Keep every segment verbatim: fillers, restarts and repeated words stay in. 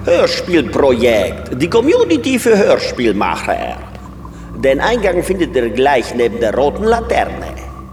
Hörspielprojekt, die Community für Hörspielmacher. Den Eingang findet ihr gleich neben der roten Laterne.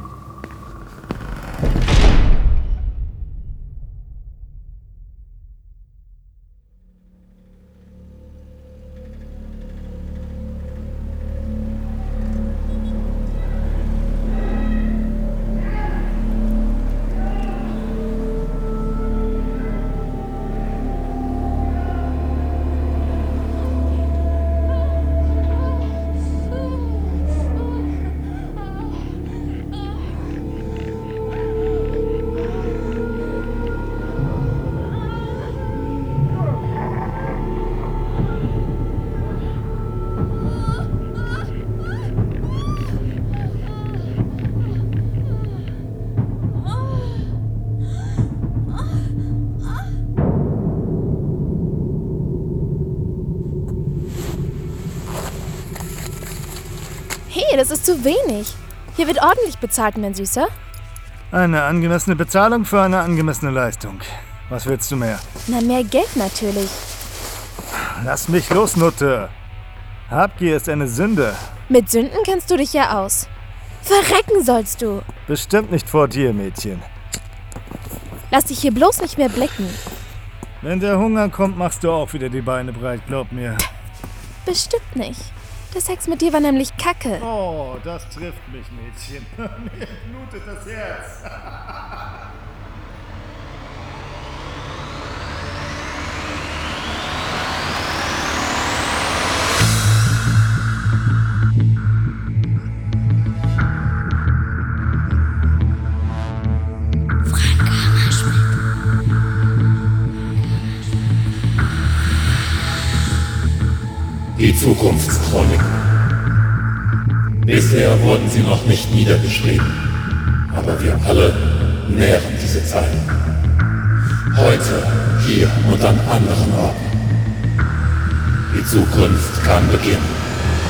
Hey, das ist zu wenig. Hier wird ordentlich bezahlt, mein Süßer. Eine angemessene Bezahlung für eine angemessene Leistung. Was willst du mehr? Na, mehr Geld natürlich. Lass mich los, Nutte. Habgier ist eine Sünde. Mit Sünden kennst du dich ja aus. Verrecken sollst du. Bestimmt nicht vor dir, Mädchen. Lass dich hier bloß nicht mehr blicken. Wenn der Hunger kommt, machst du auch wieder die Beine breit, glaub mir. Bestimmt nicht. Der Sex mit dir war nämlich Kacke. Oh, das trifft mich, Mädchen. Mir blutet das Herz. Die Zukunftschronik. Bisher wurden sie noch nicht niedergeschrieben, aber wir alle nähren diese Zeit. Heute, hier und an anderen Orten. Die Zukunft kann beginnen.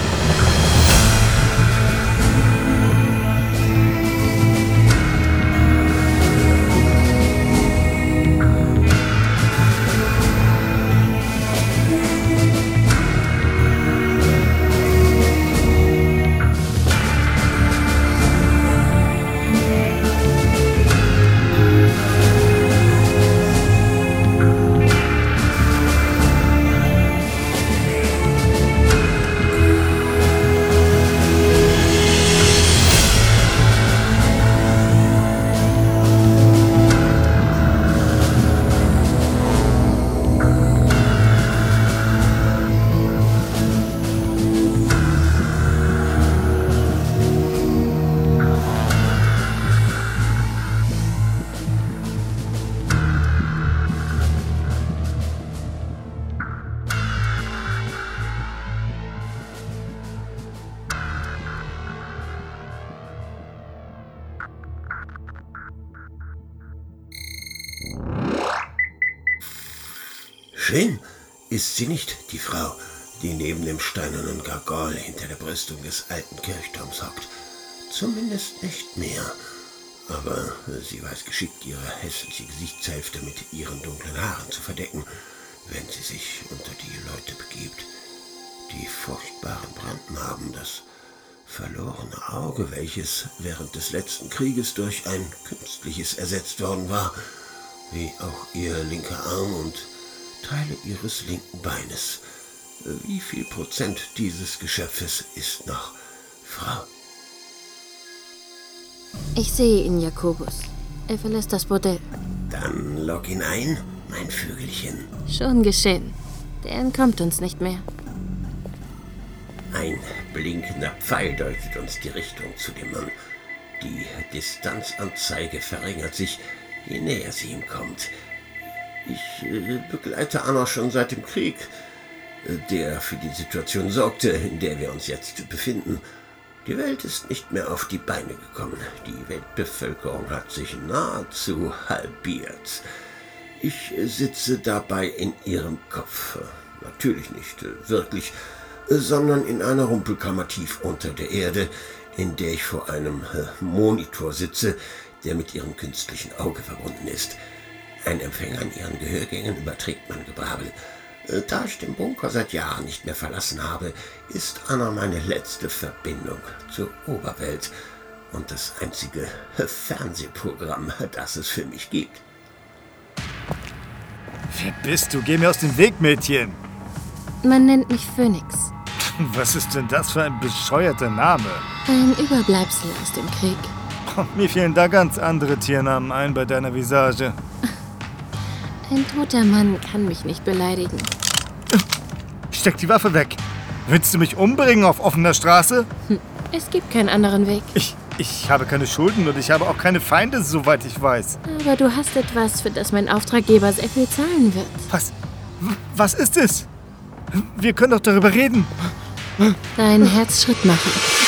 Schön ist sie nicht, die Frau, die neben dem steinernen Gargoll hinter der Brüstung des alten Kirchturms hockt. Zumindest nicht mehr. Aber sie weiß geschickt, ihre hässliche Gesichtshälfte mit ihren dunklen Haaren zu verdecken, wenn sie sich unter die Leute begibt. Die furchtbaren Brandnarben, das verlorene Auge, welches während des letzten Krieges durch ein künstliches ersetzt worden war, wie auch ihr linker Arm und Teile ihres linken Beines. Wie viel Prozent dieses Geschöpfes ist noch Frau? Ich sehe ihn, Jakobus. Er verlässt das Bordell. Dann lock ihn ein, mein Vögelchen. Schon geschehen. Der entkommt uns nicht mehr. Ein blinkender Pfeil deutet uns die Richtung zu dem Mann. Die Distanzanzeige verringert sich, je näher sie ihm kommt. Ich äh, begleite Anna schon seit dem Krieg, äh, der für die Situation sorgte, in der wir uns jetzt befinden. Die Welt ist nicht mehr auf die Beine gekommen. Die Weltbevölkerung hat sich nahezu halbiert. Ich äh, sitze dabei in ihrem Kopf. Natürlich nicht äh, wirklich, äh, sondern in einer Rumpelkammer tief unter der Erde, in der ich vor einem äh, Monitor sitze, der mit ihrem künstlichen Auge verbunden ist. Ein Empfänger an ihren Gehörgängen überträgt mein Gebrabbel. Da ich den Bunker seit Jahren nicht mehr verlassen habe, ist Anna meine letzte Verbindung zur Oberwelt und das einzige Fernsehprogramm, das es für mich gibt. Wer bist du? Geh mir aus dem Weg, Mädchen. Man nennt mich Phoenix. Was ist denn das für ein bescheuerter Name? Ein Überbleibsel aus dem Krieg. Oh, mir fielen da ganz andere Tiernamen ein bei deiner Visage. Ein toter Mann kann mich nicht beleidigen. Steck die Waffe weg. Willst du mich umbringen auf offener Straße? Hm, es gibt keinen anderen Weg. Ich, ich habe keine Schulden und ich habe auch keine Feinde, soweit ich weiß. Aber du hast etwas, für das mein Auftraggeber sehr viel zahlen wird. Was? Was ist es? Wir können doch darüber reden. Deinen Herzschritt machen.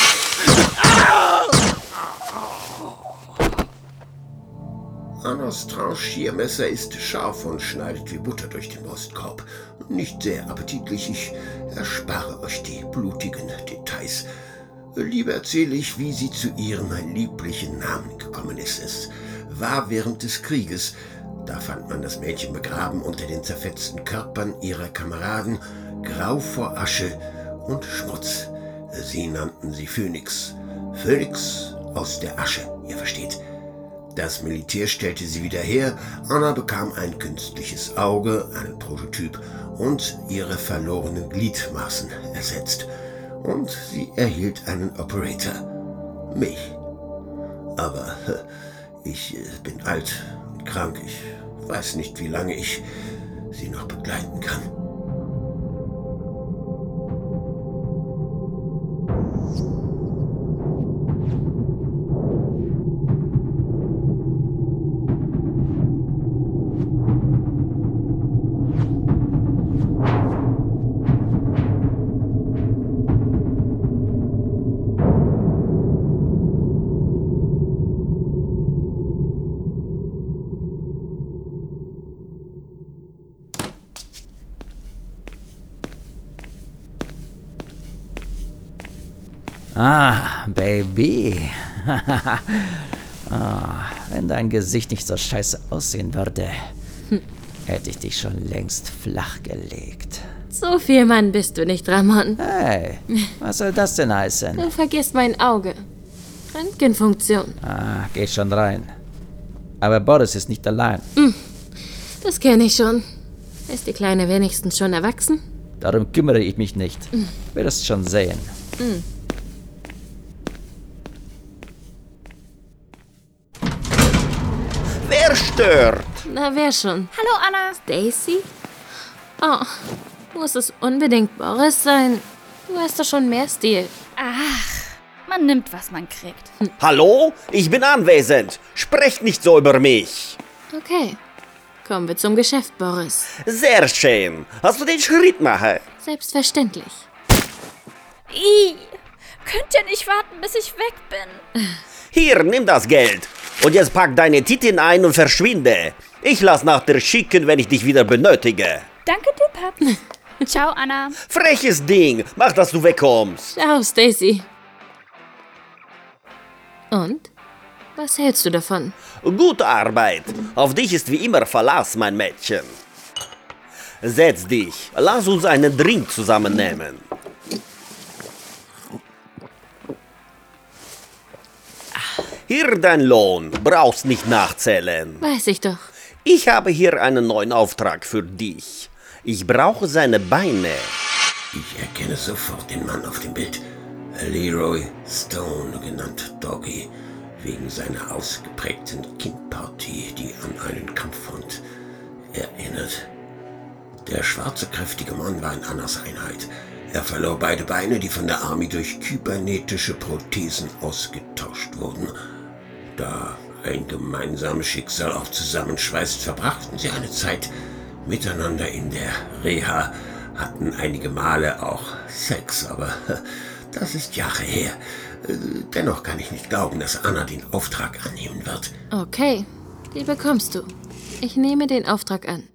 Annas Tranchiermesser ist scharf und schneidet wie Butter durch den Brustkorb. Nicht sehr appetitlich, ich erspare euch die blutigen Details. Lieber erzähle ich, wie sie zu ihrem lieblichen Namen gekommen ist. Es war während des Krieges. Da fand man das Mädchen begraben unter den zerfetzten Körpern ihrer Kameraden, grau vor Asche und Schmutz. Sie nannten sie Phoenix. Phoenix aus der Asche, ihr versteht. Das Militär stellte sie wieder her, Anna bekam ein künstliches Auge, einen Prototyp und ihre verlorenen Gliedmaßen ersetzt. Und sie erhielt einen Operator. Mich. Aber ich bin alt und krank. Ich weiß nicht, wie lange ich sie noch begleiten kann. Ah, Baby. ah, wenn dein Gesicht nicht so scheiße aussehen würde, hm. hätte ich dich schon längst flach gelegt. So viel Mann bist du nicht, Ramon. Hey, was soll das denn heißen? Du vergisst mein Auge. Röntgenfunktion. Ah, geh schon rein. Aber Boris ist nicht allein. Hm. Das kenne ich schon. Ist die Kleine wenigstens schon erwachsen? Darum kümmere ich mich nicht. Hm. Wirst schon sehen. Hm. Wer stört? Na, wer schon? Hallo, Anna. Stacy? Oh, muss es unbedingt Boris sein? Du hast doch schon mehr Stil. Ach, man nimmt, was man kriegt. Hm. Hallo? Ich bin anwesend. Sprecht nicht so über mich. Okay. Kommen wir zum Geschäft, Boris. Sehr schön. Hast du den Schritt machen? Selbstverständlich. Ih, könnt ihr nicht warten, bis ich weg bin? Hier, nimm das Geld. Und jetzt pack deine Titin ein und verschwinde. Ich lass nach dir schicken, wenn ich dich wieder benötige. Danke, du Pap. Ciao, Anna. Freches Ding. Mach, dass du wegkommst. Ciao, Stacy. Und? Was hältst du davon? Gute Arbeit. Auf dich ist wie immer Verlass, mein Mädchen. Setz dich. Lass uns einen Drink zusammennehmen. Hier dein Lohn. Brauchst nicht nachzählen. Weiß ich doch. Ich habe hier einen neuen Auftrag für dich. Ich brauche seine Beine. Ich erkenne sofort den Mann auf dem Bild. Leroy Stone, genannt Doggy, wegen seiner ausgeprägten Kinnpartie, die an einen Kampfhund erinnert. Der schwarze, kräftige Mann war in Annas Einheit. Er verlor beide Beine, die von der Army durch kybernetische Prothesen ausgetauscht wurden. Da ein gemeinsames Schicksal auch zusammenschweißt, verbrachten sie eine Zeit miteinander in der Reha, hatten einige Male auch Sex, aber das ist Jahre her. Dennoch kann ich nicht glauben, dass Anna den Auftrag annehmen wird. Okay, die bekommst du. Ich nehme den Auftrag an.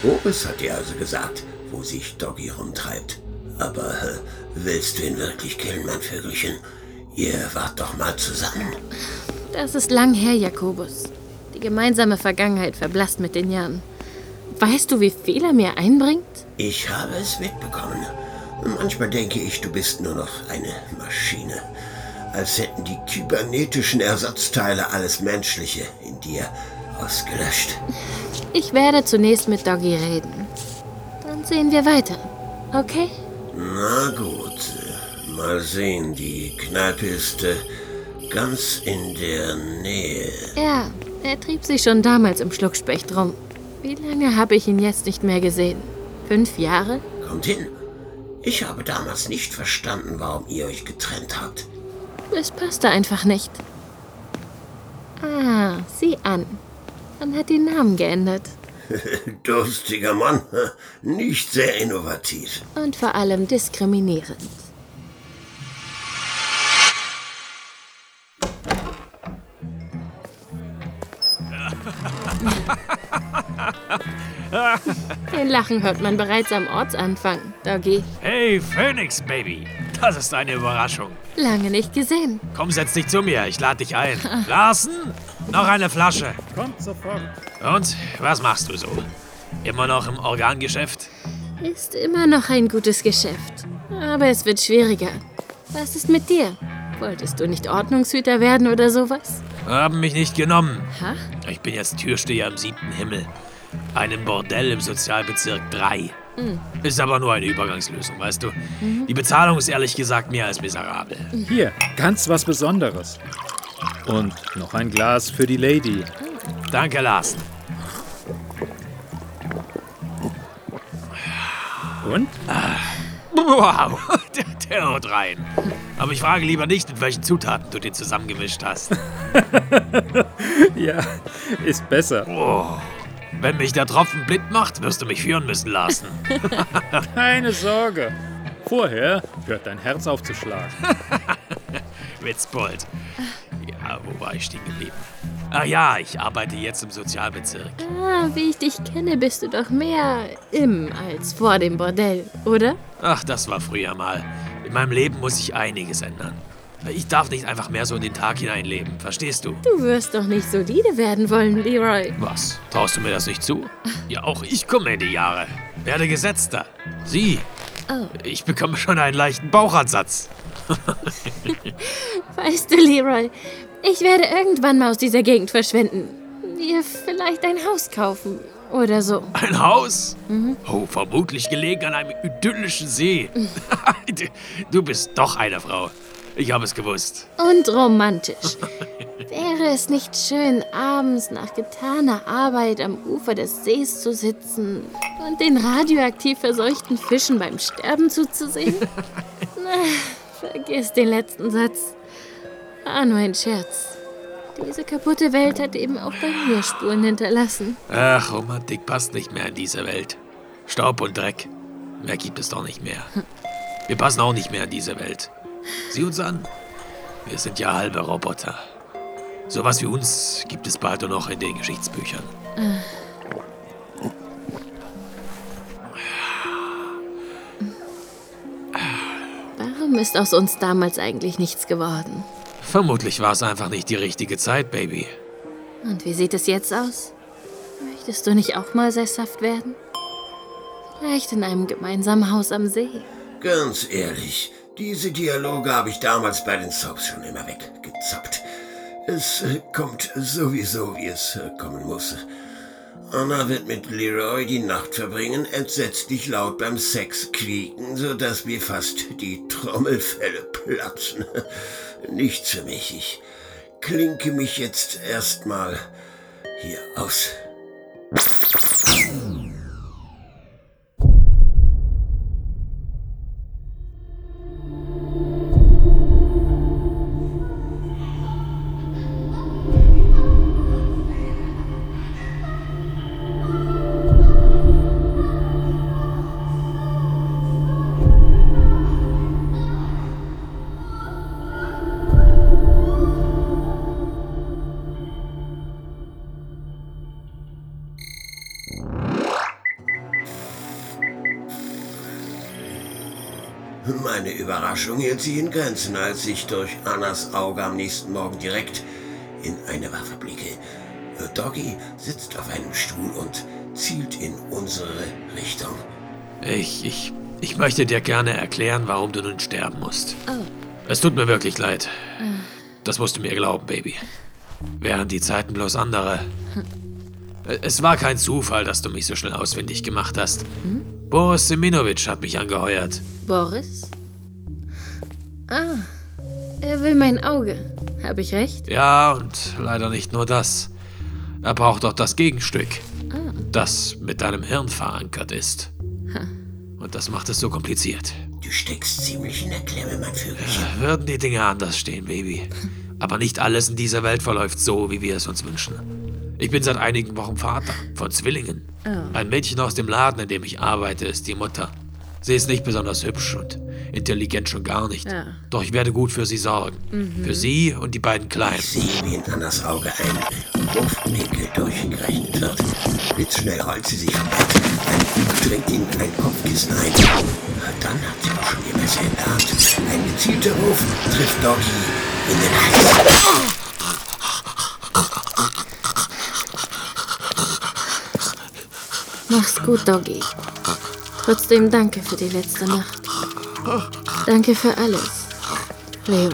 Boris hat dir also gesagt, wo sich Doggy rumtreibt. Aber äh, willst du ihn wirklich killen, mein Vögelchen? Ihr wart doch mal zusammen. Das ist lang her, Jakobus. Die gemeinsame Vergangenheit verblasst mit den Jahren. Weißt du, wie viel er mir einbringt? Ich habe es mitbekommen. Manchmal denke ich, du bist nur noch eine Maschine. Als hätten die kybernetischen Ersatzteile alles Menschliche in dir ausgelöscht. Ich werde zunächst mit Doggy reden. Dann sehen wir weiter. Okay? Na gut. Mal sehen, die Kneipe ist äh, ganz in der Nähe. Ja, er trieb sich schon damals im Schluckspecht rum. Wie lange habe ich ihn jetzt nicht mehr gesehen? Fünf Jahre? Kommt hin. Ich habe damals nicht verstanden, warum ihr euch getrennt habt. Es passte einfach nicht. Ah, sieh an. Man hat den Namen geändert. Durstiger Mann. Nicht sehr innovativ. Und vor allem diskriminierend. Den Lachen hört man bereits am Ortsanfang, Doggy. Hey, Phoenix, Baby. Das ist eine Überraschung. Lange nicht gesehen. Komm, setz dich zu mir. Ich lade dich ein. Larsen, noch eine Flasche. Kommt sofort. Und, was machst du so? Immer noch im Organgeschäft? Ist immer noch ein gutes Geschäft. Aber es wird schwieriger. Was ist mit dir? Wolltest du nicht Ordnungshüter werden oder sowas? Haben mich nicht genommen. Ha? Ich bin jetzt Türsteher im siebten Himmel. Einem Bordell im Sozialbezirk drei. Mhm. Ist aber nur eine Übergangslösung, weißt du? Mhm. Die Bezahlung ist ehrlich gesagt mehr als miserabel. Hier, ganz was Besonderes. Und noch ein Glas für die Lady. Danke, Larsen. Und? Wow, der, der haut rein. Aber ich frage lieber nicht, mit welchen Zutaten du den zusammengemischt hast. Ja, ist besser. Oh, wenn mich der Tropfen blind macht, wirst du mich führen müssen lassen. Keine Sorge. Vorher hört dein Herz auf zu schlagen. Witzbold. Ja, wo war ich stehen geblieben? Ach ja, ich arbeite jetzt im Sozialbezirk. Ah, wie ich dich kenne, bist du doch mehr im als vor dem Bordell, oder? Ach, das war früher mal. In meinem Leben muss sich einiges ändern. Ich darf nicht einfach mehr so in den Tag hineinleben, verstehst du? Du wirst doch nicht solide werden wollen, Leroy. Was? Traust du mir das nicht zu? Ja, auch ich komme in die Jahre. Werde Gesetzter. Sie. Oh. Ich bekomme schon einen leichten Bauchansatz. Weißt du, Leroy, ich werde irgendwann mal aus dieser Gegend verschwinden. Wir vielleicht ein Haus kaufen oder so. Ein Haus? Mhm. Oh, vermutlich gelegen an einem idyllischen See. du, du bist doch eine Frau. Ich habe es gewusst. Und romantisch. Wäre es nicht schön, abends nach getaner Arbeit am Ufer des Sees zu sitzen und den radioaktiv verseuchten Fischen beim Sterben zuzusehen? Na, vergiss den letzten Satz. War nur ein Scherz. Diese kaputte Welt hat eben auch bei mir Spuren hinterlassen. Ach, Romantik passt nicht mehr in diese Welt. Staub und Dreck. Mehr gibt es doch nicht mehr. Wir passen auch nicht mehr in diese Welt. Sieh uns an. Wir sind ja halbe Roboter. Sowas wie uns gibt es bald nur noch in den Geschichtsbüchern. Warum ist aus uns damals eigentlich nichts geworden? Vermutlich war es einfach nicht die richtige Zeit, Baby. Und wie sieht es jetzt aus? Möchtest du nicht auch mal sesshaft werden? Vielleicht in einem gemeinsamen Haus am See. Ganz ehrlich, diese Dialoge habe ich damals bei den Soaps schon immer weggezappt. Es äh, kommt sowieso, wie es äh, kommen muss. Anna wird mit Leroy die Nacht verbringen, entsetzlich laut beim Sex quieken, sodass mir fast die Trommelfelle platzen. Nichts für mich. Ich klinke mich jetzt erstmal hier aus. Meine Überraschung hielt sich in Grenzen, als ich durch Annas Auge am nächsten Morgen direkt in eine Waffe blicke. Doggy sitzt auf einem Stuhl und zielt in unsere Richtung. Ich, ich, ich möchte dir gerne erklären, warum du nun sterben musst. Oh. Es tut mir wirklich leid. Das musst du mir glauben, Baby. Wären die Zeiten bloß andere. Es war kein Zufall, dass du mich so schnell ausfindig gemacht hast. Hm? Boris Seminovic hat mich angeheuert. Boris? Ah, er will mein Auge. Habe ich recht? Ja, und leider nicht nur das. Er braucht auch das Gegenstück, Ah. das mit deinem Hirn verankert ist. Ha. Und das macht es so kompliziert. Du steckst ziemlich in der Klemme, mein Vögelchen. Würden die Dinge anders stehen, Baby. Aber nicht alles in dieser Welt verläuft so, wie wir es uns wünschen. Ich bin seit einigen Wochen Vater von Zwillingen. Oh. Ein Mädchen aus dem Laden, in dem ich arbeite, ist die Mutter. Sie ist nicht besonders hübsch und intelligent schon gar nicht. Ja. Doch ich werde gut für sie sorgen. Mhm. Für sie und die beiden Kleinen. Ich sehe, wie in Annas Auge ein Luftwinkel durchgerechnet wird. Blitzschnell rollt sie sich vom Bett. Ein Blick drängt ihnen ein Kopfkissen ein. Dann hat sie auch schon ihr Messer in der Hand. Ein gezielter Ruf trifft Doggy in den Hals. Mach's gut, Doggy. Trotzdem danke für die letzte Nacht. Danke für alles, Leroy.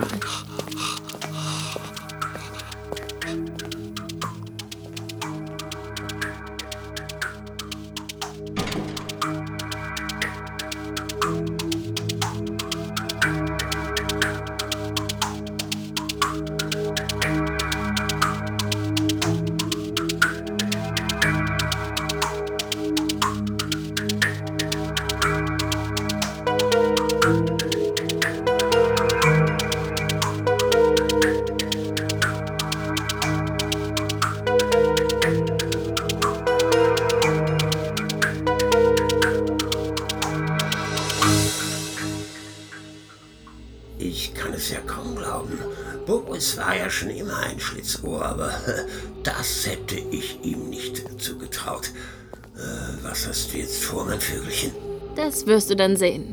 Ich kann es ja kaum glauben. Boris war ja schon immer ein Schlitzohr, aber das hätte ich ihm nicht zugetraut. Äh, was hast du jetzt vor, mein Vögelchen? Das wirst du dann sehen.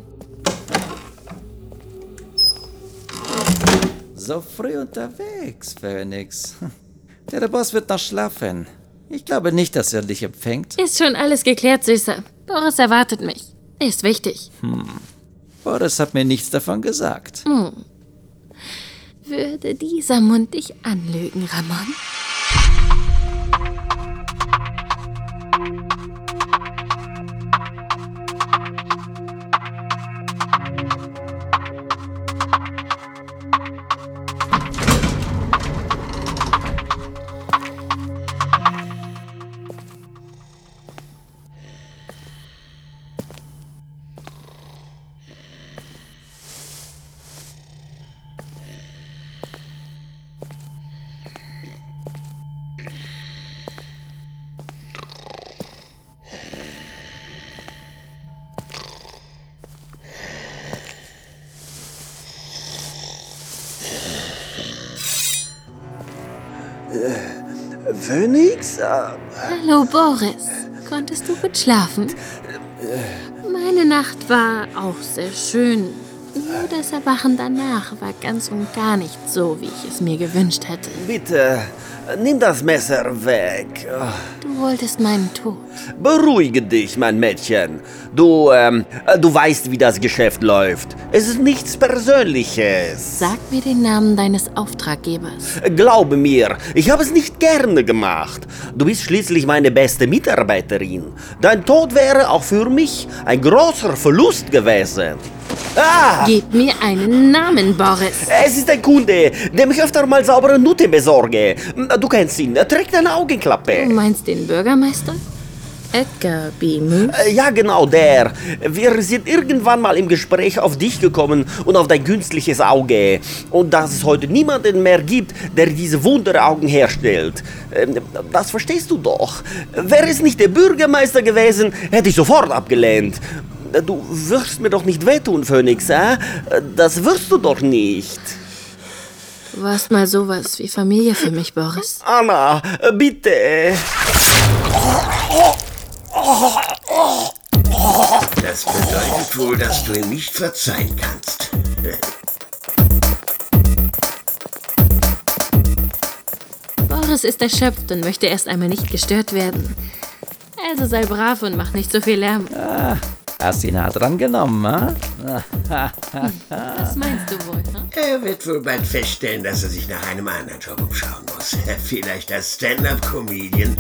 So früh unterwegs, Phoenix. Der Boss wird noch schlafen. Ich glaube nicht, dass er dich empfängt. Ist schon alles geklärt, Süßer. Boris erwartet mich. Ist wichtig. Hm. Boris hat mir nichts davon gesagt. Hm. Würde dieser Mund dich anlügen, Ramon? Phoenix? Hallo, Boris. Konntest du gut schlafen? Meine Nacht war auch sehr schön. Nur das Erwachen danach war ganz und gar nicht so, wie ich es mir gewünscht hätte. Bitte, nimm das Messer weg. Du wolltest meinen Tod. Beruhige dich, mein Mädchen. Du, ähm, du weißt, wie das Geschäft läuft. Es ist nichts Persönliches. Sag mir den Namen deines Auftraggebers. Glaube mir, ich habe es nicht gerne gemacht. Du bist schließlich meine beste Mitarbeiterin. Dein Tod wäre auch für mich ein großer Verlust gewesen. Ah! Gib mir einen Namen, Boris. Es ist ein Kunde, dem ich öfter mal saubere Nutte besorge. Du kennst ihn, er trägt eine Augenklappe. Du meinst den Bürgermeister? Edgar B. Moose? Ja, genau der. Wir sind irgendwann mal im Gespräch auf dich gekommen und auf dein künstliches Auge. Und dass es heute niemanden mehr gibt, der diese Wunderaugen herstellt. Das verstehst du doch. Wäre es nicht der Bürgermeister gewesen, hätte ich sofort abgelehnt. Du wirst mir doch nicht wehtun, Phoenix, äh? Das wirst du doch nicht. Du warst mal sowas wie Familie für mich, Boris. Anna, bitte. Der Das bedeutet wohl, dass du ihm nicht verzeihen kannst. Boris ist erschöpft und möchte erst einmal nicht gestört werden. Also sei brav und mach nicht so viel Lärm. Ah, hast ihn hart dran genommen, ha? Was meinst du wohl? Hm? Er wird wohl bald feststellen, dass er sich nach einem anderen Job umschauen muss. Vielleicht als Stand-up-Comedian.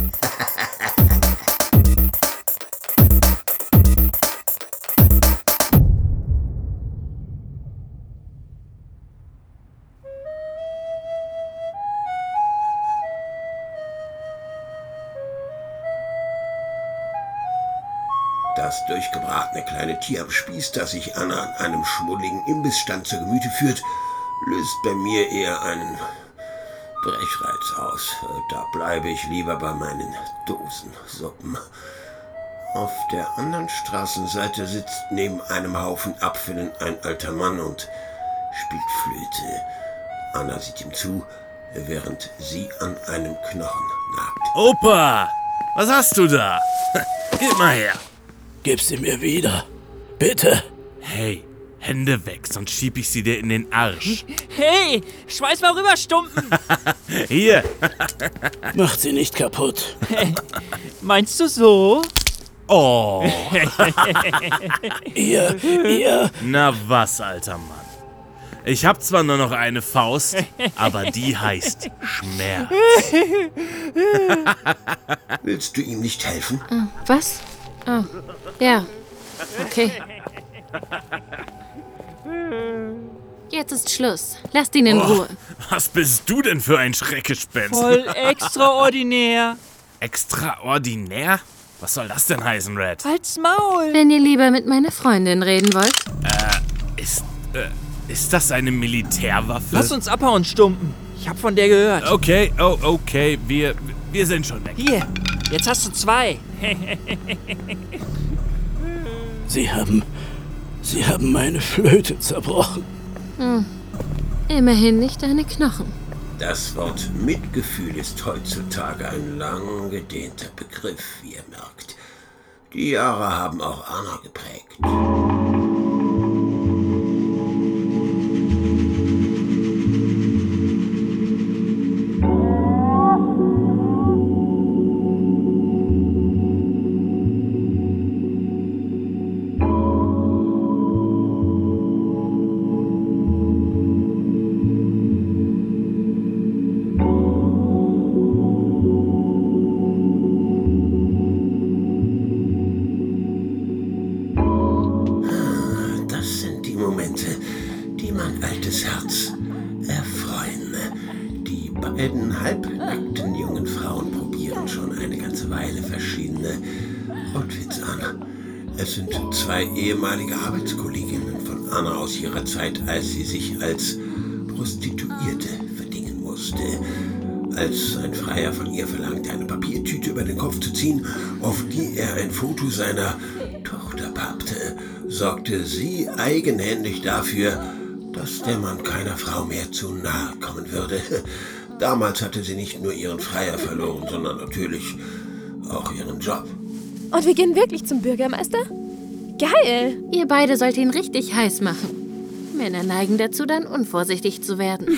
Das durchgebratene kleine Tier am Spieß, das sich Anna an einem schmuddeligen Imbissstand zu Gemüte führt, löst bei mir eher einen Brechreiz aus. Da bleibe ich lieber bei meinen Dosensuppen. Auf der anderen Straßenseite sitzt neben einem Haufen Abfällen ein alter Mann und spielt Flöte. Anna sieht ihm zu, während sie an einem Knochen nagt. Opa, was hast du da? Gib mal her. Gib sie mir wieder. Bitte. Hey, Hände weg, sonst schieb ich sie dir in den Arsch. Hey, schmeiß mal rüber, Stumpen. Hier. Macht sie nicht kaputt. Hey, meinst du so? Oh. ihr, ihr. Na was, alter Mann. Ich hab zwar nur noch eine Faust, aber die heißt Schmerz. Willst du ihm nicht helfen? Oh, was? Oh, ja. Okay. Jetzt ist Schluss. Lasst ihn in oh, Ruhe. Was bist du denn für ein Schreckgespenst? Voll extraordinär. Extraordinär? Was soll das denn heißen, Red? Halt's Maul. Wenn ihr lieber mit meiner Freundin reden wollt. Äh, ist, äh, ist das eine Militärwaffe? Lass uns abhauen, Stumpen. Ich hab von der gehört. Okay, oh, okay, wir, wir sind schon weg. Hier, jetzt hast du zwei. Sie haben, Sie haben meine Flöte zerbrochen. Hm. Immerhin nicht deine Knochen. Das Wort Mitgefühl ist heutzutage ein lang gedehnter Begriff, wie ihr merkt. Die Jahre haben auch Anna geprägt. Halbnackten jungen Frauen probieren schon eine ganze Weile verschiedene Outfits an. Es sind zwei ehemalige Arbeitskolleginnen von Anna aus ihrer Zeit, als sie sich als Prostituierte verdingen musste. Als ein Freier von ihr verlangte, eine Papiertüte über den Kopf zu ziehen, auf die er ein Foto seiner Tochter pappte, sorgte sie eigenhändig dafür, dass der Mann keiner Frau mehr zu nahe kommen würde. Damals hatte sie nicht nur ihren Freier verloren, sondern natürlich auch ihren Job. Und wir gehen wirklich zum Bürgermeister? Geil! Ihr beide sollt ihn richtig heiß machen. Männer neigen dazu, dann unvorsichtig zu werden.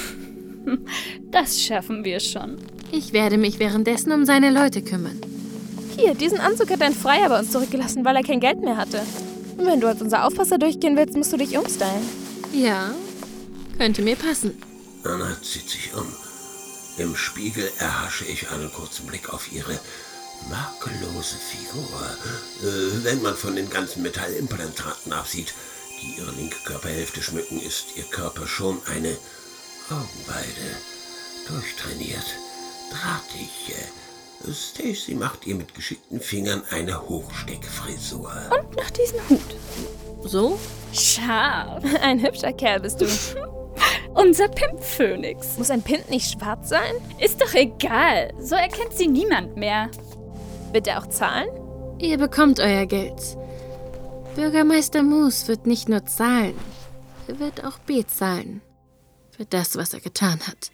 Das schaffen wir schon. Ich werde mich währenddessen um seine Leute kümmern. Hier, diesen Anzug hat dein Freier bei uns zurückgelassen, weil er kein Geld mehr hatte. Und wenn du als unser Aufpasser durchgehen willst, musst du dich umstylen. Ja, könnte mir passen. Anna zieht sich um. Im Spiegel erhasche ich einen kurzen Blick auf ihre makellose Figur. Äh, wenn man von den ganzen Metallimplantaten absieht, die ihre linke Körperhälfte schmücken, ist ihr Körper schon eine Augenweide. Durchtrainiert, drahtig. Stacy macht ihr mit geschickten Fingern eine Hochsteckfrisur. Und noch diesen Hut. So? Scharf. Ein hübscher Kerl bist du. Unser Pimp-Phönix. Muss ein Pimp nicht schwarz sein? Ist doch egal. So erkennt sie niemand mehr. Wird er auch zahlen? Ihr bekommt euer Geld. Bürgermeister Moose wird nicht nur zahlen, er wird auch bezahlen. Für das, was er getan hat.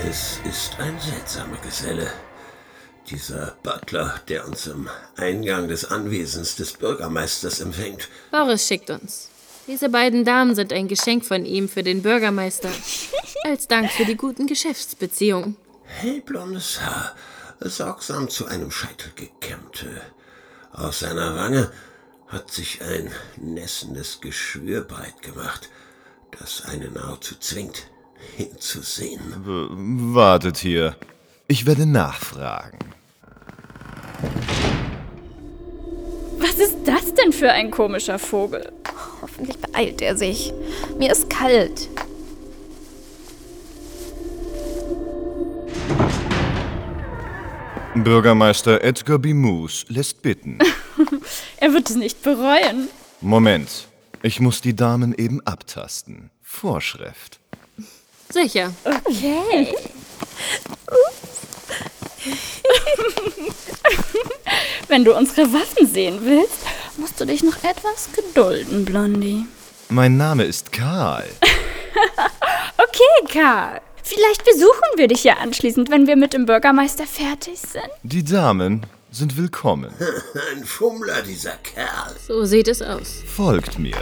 Es ist ein seltsamer Geselle. Dieser Butler, der uns am Eingang des Anwesens des Bürgermeisters empfängt. Boris schickt uns. Diese beiden Damen sind ein Geschenk von ihm für den Bürgermeister. Als Dank für die guten Geschäftsbeziehungen. Hellblondes Haar, sorgsam zu einem Scheitel gekämmt. Aus seiner Wange hat sich ein nässendes Geschwür breit gemacht, das einen nahezu zwingt, hinzusehen. W- wartet hier. Ich werde nachfragen. Was ist das denn für ein komischer Vogel? Hoffentlich beeilt er sich. Mir ist kalt. Bürgermeister Edgar B. Moose lässt bitten. Er wird es nicht bereuen. Moment, ich muss die Damen eben abtasten. Vorschrift. Sicher. Okay. Wenn du unsere Waffen sehen willst, musst du dich noch etwas gedulden, Blondie. Mein Name ist Karl. Okay, Karl. Vielleicht besuchen wir dich ja anschließend, wenn wir mit dem Bürgermeister fertig sind. Die Damen sind willkommen. Ein Fummler, dieser Kerl. So sieht es aus. Folgt mir.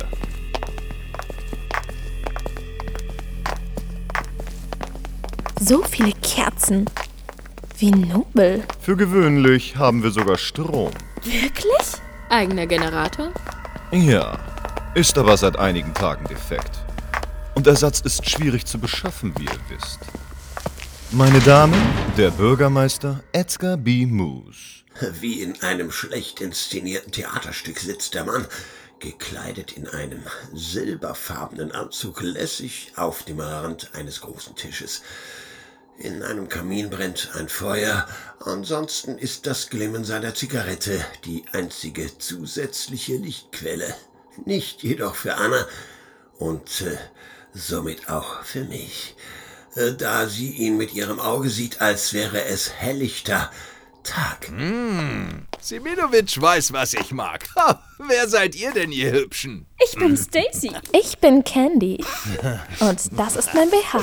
So viele Kerzen. Wie nobel. Für gewöhnlich haben wir sogar Strom. Wirklich? Eigener Generator? Ja, ist aber seit einigen Tagen defekt. Und Ersatz ist schwierig zu beschaffen, wie ihr wisst. Meine Damen, der Bürgermeister Edgar B. Moose. Wie in einem schlecht inszenierten Theaterstück sitzt der Mann, gekleidet in einem silberfarbenen Anzug, lässig auf dem Rand eines großen Tisches. In einem Kamin brennt ein Feuer, ansonsten ist das Glimmen seiner Zigarette die einzige zusätzliche Lichtquelle. Nicht jedoch für Anna und äh, somit auch für mich, äh, da sie ihn mit ihrem Auge sieht, als wäre es helllichter Tag. Hm, Seminovic weiß, was ich mag. Ha, wer seid ihr denn, ihr Hübschen? Ich bin Stacy. Ich bin Candy. Und das ist mein B H.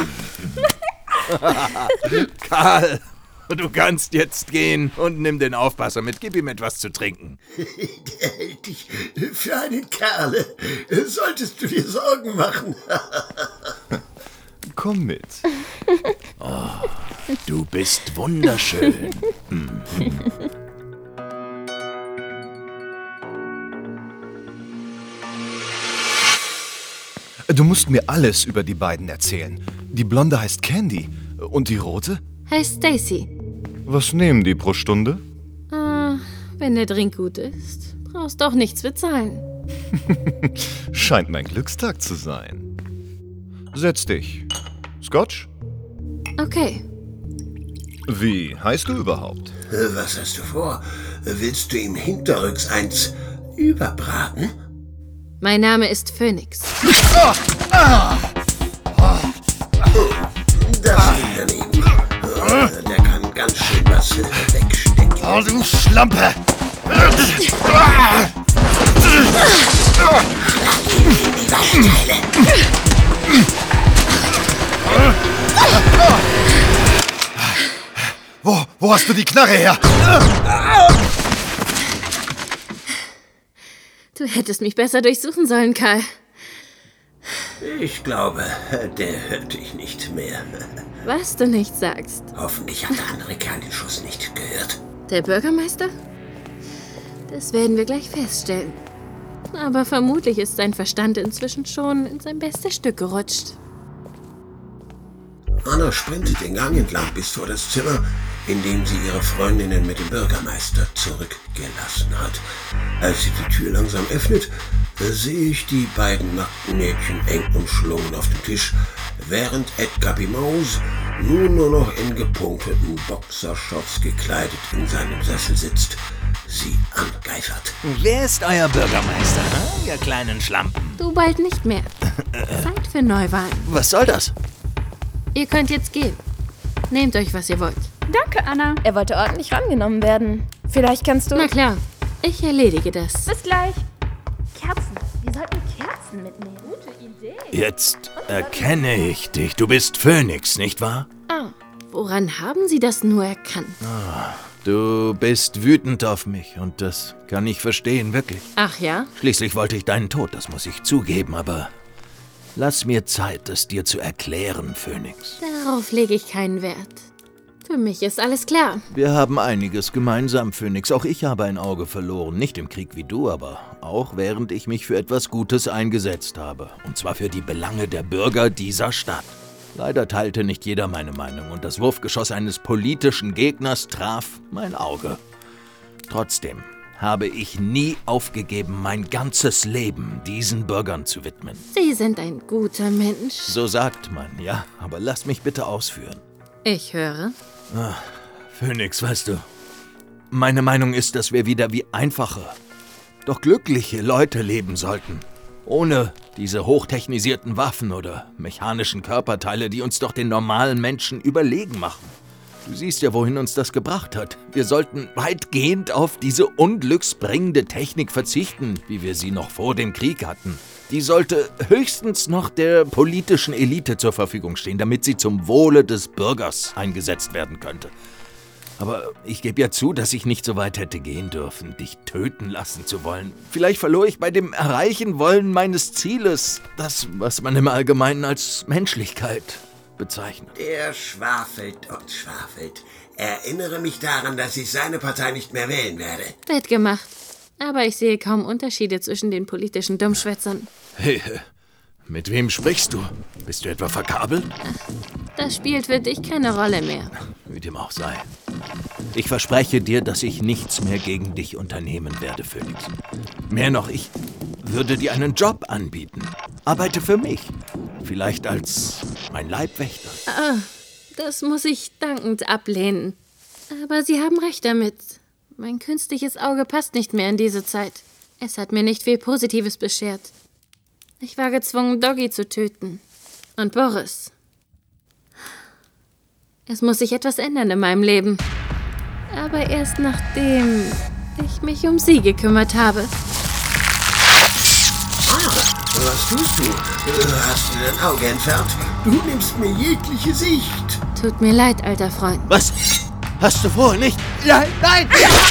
Karl, du kannst jetzt gehen und nimm den Aufpasser mit. Gib ihm etwas zu trinken. Der hält dich für einen Kerl. Solltest du dir Sorgen machen. Komm mit. Oh, du bist wunderschön. Mhm. Du musst mir alles über die beiden erzählen. Die Blonde heißt Candy. Und die Rote? Heißt Stacy. Was nehmen die pro Stunde? Ah, wenn der Drink gut ist, brauchst doch nichts bezahlen. Scheint mein Glückstag zu sein. Setz dich. Scotch? Okay. Wie heißt du überhaupt? Was hast du vor? Willst du ihm hinterrücks eins überbraten? Mein Name ist Phoenix. Oh, ah, oh, das liegt daneben. Oh, der kann ganz schön was wegstecken. Oh, du Schlampe! Die Weichteile. Wo, wo hast du die Knarre her? Du hättest mich besser durchsuchen sollen, Karl. Ich glaube, der hört dich nicht mehr. Was du nicht sagst. Hoffentlich hat der andere Kerl den Schuss nicht gehört. Der Bürgermeister? Das werden wir gleich feststellen. Aber vermutlich ist sein Verstand inzwischen schon in sein bestes Stück gerutscht. Anna sprintet den Gang entlang bis vor das Zimmer, in dem sie ihre Freundinnen mit dem Bürgermeister zurückgelassen hat. Als sie die Tür langsam öffnet, sehe ich die beiden nackten Mädchen eng umschlungen auf dem Tisch, während Edgar B. Moose nun nur noch in gepunkteten Boxershorts gekleidet in seinem Sessel sitzt, sie angeifert. Wer ist euer Bürgermeister, hm? Ihr kleinen Schlampen? Du bald nicht mehr. Zeit für Neuwahlen. Was soll das? Ihr könnt jetzt gehen. Nehmt euch, was ihr wollt. Danke, Anna. Er wollte ordentlich rangenommen werden. Vielleicht kannst du... Na klar, ich erledige das. Bis gleich. Kerzen. Wir sollten Kerzen mitnehmen. Gute Idee. Jetzt erkenne ich dich. Du bist Phoenix, nicht wahr? Ah, Woran haben Sie das nur erkannt? Ah, du bist wütend auf mich und das kann ich verstehen, wirklich. Ach ja? Schließlich wollte ich deinen Tod, das muss ich zugeben, aber lass mir Zeit, es dir zu erklären, Phönix. Darauf lege ich keinen Wert. Für mich ist alles klar. Wir haben einiges gemeinsam, Phönix. Auch ich habe ein Auge verloren. Nicht im Krieg wie du, aber auch während ich mich für etwas Gutes eingesetzt habe. Und zwar für die Belange der Bürger dieser Stadt. Leider teilte nicht jeder meine Meinung und das Wurfgeschoss eines politischen Gegners traf mein Auge. Trotzdem habe ich nie aufgegeben, mein ganzes Leben diesen Bürgern zu widmen. Sie sind ein guter Mensch. So sagt man, ja, aber lass mich bitte ausführen. Ich höre. Ah, Phönix, weißt du, meine Meinung ist, dass wir wieder wie einfache, doch glückliche Leute leben sollten. Ohne diese hochtechnisierten Waffen oder mechanischen Körperteile, die uns doch den normalen Menschen überlegen machen. Du siehst ja, wohin uns das gebracht hat. Wir sollten weitgehend auf diese unglücksbringende Technik verzichten, wie wir sie noch vor dem Krieg hatten. Die sollte höchstens noch der politischen Elite zur Verfügung stehen, damit sie zum Wohle des Bürgers eingesetzt werden könnte. Aber ich gebe ja zu, dass ich nicht so weit hätte gehen dürfen, dich töten lassen zu wollen. Vielleicht verlor ich bei dem Erreichen wollen meines Zieles das, was man im Allgemeinen als Menschlichkeit bezeichnet. Er schwafelt und schwafelt. Erinnere mich daran, dass ich seine Partei nicht mehr wählen werde. Wird gemacht. Aber ich sehe kaum Unterschiede zwischen den politischen Dummschwätzern. Hey, mit wem sprichst du? Bist du etwa verkabelt? Das spielt für dich keine Rolle mehr. Wie dem auch sei. Ich verspreche dir, dass ich nichts mehr gegen dich unternehmen werde, Phönix. Mehr noch, ich würde dir einen Job anbieten. Arbeite für mich. Vielleicht als mein Leibwächter. Ah, das muss ich dankend ablehnen. Aber Sie haben recht damit. Mein künstliches Auge passt nicht mehr in diese Zeit. Es hat mir nicht viel Positives beschert. Ich war gezwungen, Doggy zu töten. Und Boris. Es muss sich etwas ändern in meinem Leben. Aber erst nachdem ich mich um Sie gekümmert habe. Ah, was tust du? Hast du dein Auge entfernt? Du nimmst mir jegliche Sicht. Tut mir leid, alter Freund. Was? Hast du vor, nicht? Nein, nein!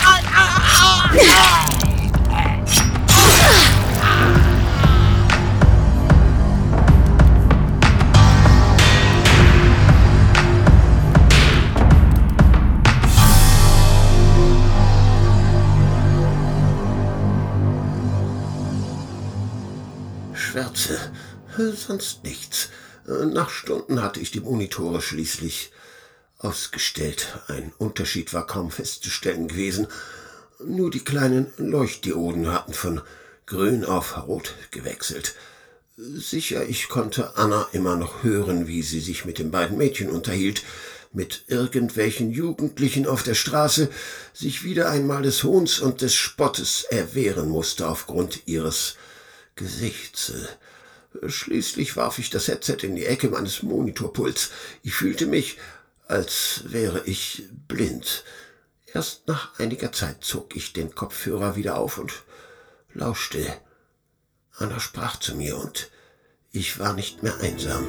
Schwärze, sonst nichts. Nach Stunden hatte ich die Monitore schließlich ausgestellt. Ein Unterschied war kaum festzustellen gewesen. Nur die kleinen Leuchtdioden hatten von grün auf rot gewechselt. Sicher, ich konnte Anna immer noch hören, wie sie sich mit den beiden Mädchen unterhielt, mit irgendwelchen Jugendlichen auf der Straße, sich wieder einmal des Hohns und des Spottes erwehren musste aufgrund ihres Gesichts. Schließlich warf ich das Headset in die Ecke meines Monitorpuls. Ich fühlte mich, als wäre ich blind. Erst nach einiger Zeit zog ich den Kopfhörer wieder auf und lauschte. Anna sprach zu mir und ich war nicht mehr einsam.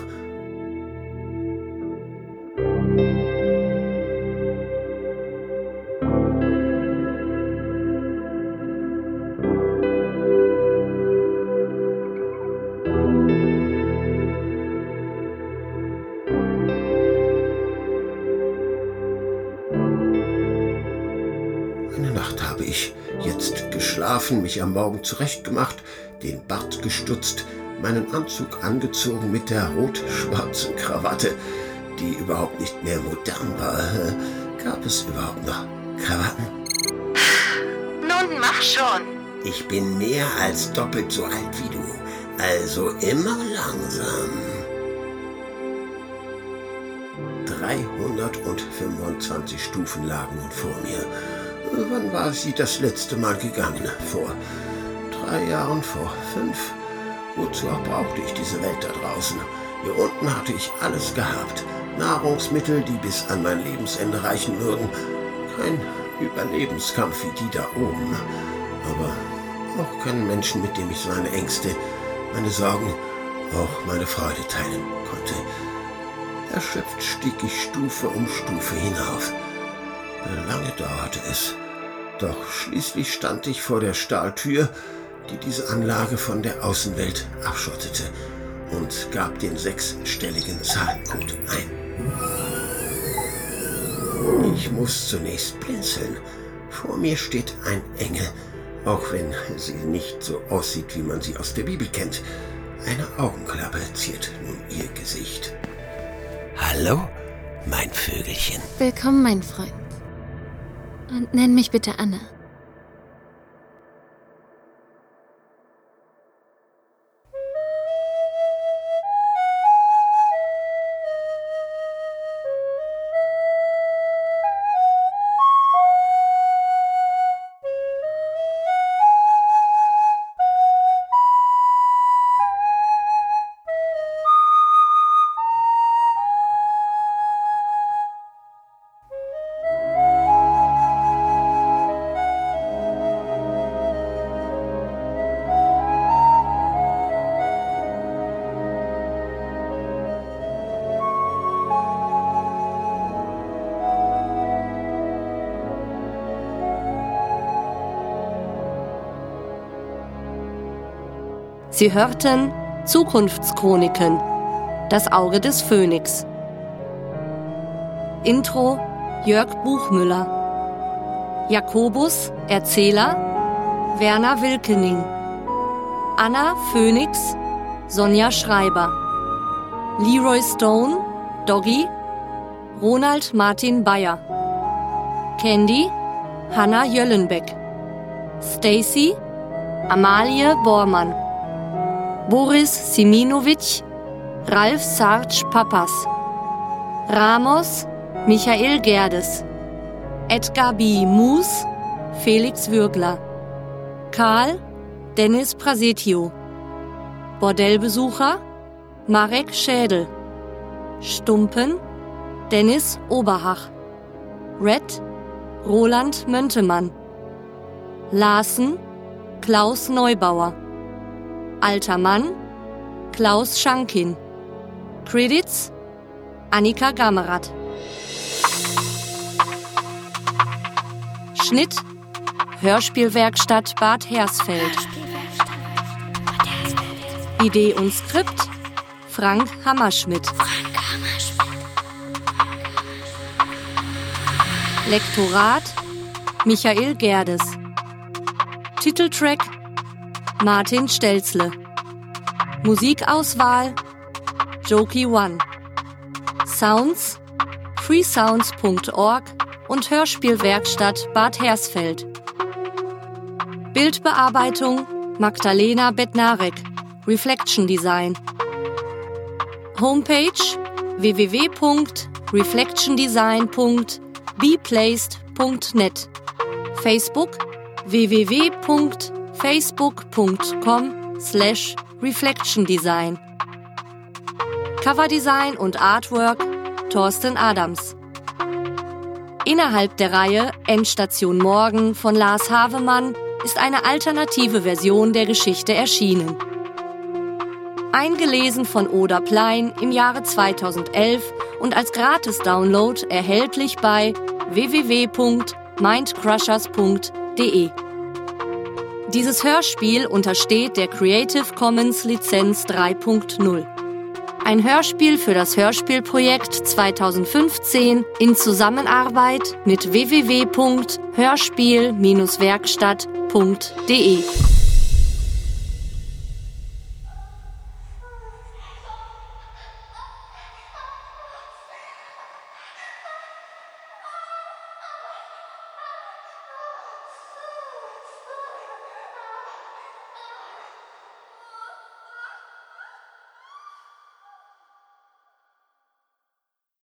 Mich am Morgen zurechtgemacht, den Bart gestutzt, meinen Anzug angezogen mit der rot-schwarzen Krawatte, die überhaupt nicht mehr modern war. Gab es überhaupt noch Krawatten? Nun mach schon. Ich bin mehr als doppelt so alt wie du, also immer langsam. dreihundertfünfundzwanzig Stufen lagen nun vor mir. Wann war sie das letzte Mal gegangen? Vor drei Jahren, vor fünf? Wozu auch brauchte ich diese Welt da draußen? Hier unten hatte ich alles gehabt. Nahrungsmittel, die bis an mein Lebensende reichen würden. Kein Überlebenskampf wie die da oben. Aber auch keinen Menschen, mit dem ich meine Ängste, meine Sorgen, auch meine Freude teilen konnte. Erschöpft stieg ich Stufe um Stufe hinauf. Lange dauerte es, doch schließlich stand ich vor der Stahltür, die diese Anlage von der Außenwelt abschottete, und gab den sechsstelligen Zahlencode ein. Ich muss zunächst blinzeln. Vor mir steht ein Engel, auch wenn sie nicht so aussieht, wie man sie aus der Bibel kennt. Eine Augenklappe ziert nun ihr Gesicht. Hallo, mein Vögelchen. Willkommen, mein Freund. Und nenn mich bitte Anna. Sie hörten Zukunftschroniken, das Auge des Phönix. Intro Jörg Buchmüller. Jakobus, Erzähler, Werner Wilkening. Anna Phönix, Sonja Schreiber. Leroy Stone, Doggy, Ronald Martin Bayer. Candy, Hanna Jöllenbeck. Stacy, Amalie Bormann. Boris Siminovic, Ralf Sarge Papas. Ramos, Michael Gerdes. Edgar B. Moos, Felix Würgler. Karl, Dennis Prasetio. Bordellbesucher, Marek Schädel. Stumpen, Dennis Oberhach. Red, Roland Möntemann. Larsen, Klaus Neubauer. Alter Mann, Klaus Schankin. Credits, Annika Gammerath. Schnitt, Hörspielwerkstatt Bad Hersfeld. Idee und Skript, Frank Hammerschmidt. Lektorat, Michael Gerdes. Titeltrack, Martin Stelzle. Musikauswahl, Jokey One. Sounds, freesounds punkt org und Hörspielwerkstatt Bad Hersfeld. Bildbearbeitung, Magdalena Bednarek, Reflection Design. Homepage, w w w punkt reflection design punkt be placed punkt net. Facebook, w w w punkt facebook punkt com slash reflection design. Coverdesign und Artwork Thorsten Adams. Innerhalb der Reihe Endstation Morgen von Lars Havemann ist eine alternative Version der Geschichte erschienen. Eingelesen von Oda Plein im Jahre zweitausendelf und als Gratis-Download erhältlich bei w w w punkt mindcrushers punkt de. Dieses Hörspiel untersteht der Creative Commons Lizenz drei punkt null. Ein Hörspiel für das Hörspielprojekt zweitausendfünfzehn in Zusammenarbeit mit w w w punkt hörspiel Bindestrich werkstatt punkt de.